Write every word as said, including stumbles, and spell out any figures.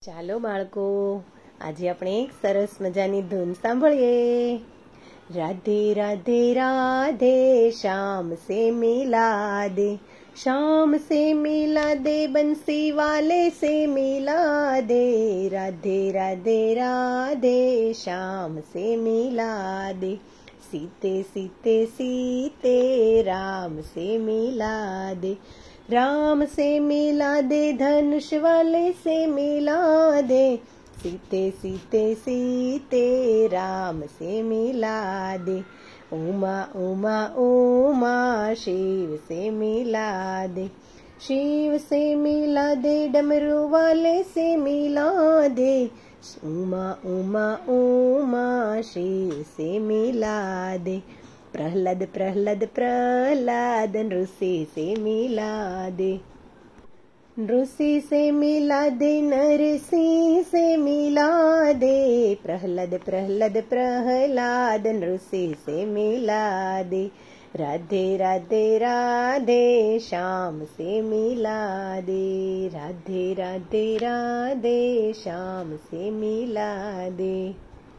ચાલો બાળકો, આજે આપણે એક સરસ મજાની ધૂન સાંભળીએ. રાધે રાધે રાધે શ્યામ સે મિલા દે, श्याम से मिला दे, बंसी वाले से मिला दे. राधे राधे राधे श्याम से मिला दे, सीते सीते सीते राम से मिला दे. राम से मिला दे, धनुष वाले से मिला दे. सीते सीते सीते राम से मिला दे. उमा उमा उमा शिव से मिला दे, शिव से मिला दे, डमरू वाले से मिला दे. उमा उमा उमा शिव से मिला दे. प्रहलाद प्रहलाद प्रहलाद नृषि से मिला दे, नृषि से मिला दे, नरसिंह से मिला दे. प्रहलाद प्रहलाद प्रहलाद नृषि से मिला दे. राधे राधे राधे श्याम से मिला दे, राधे राधे राधे श्याम से मिला दे.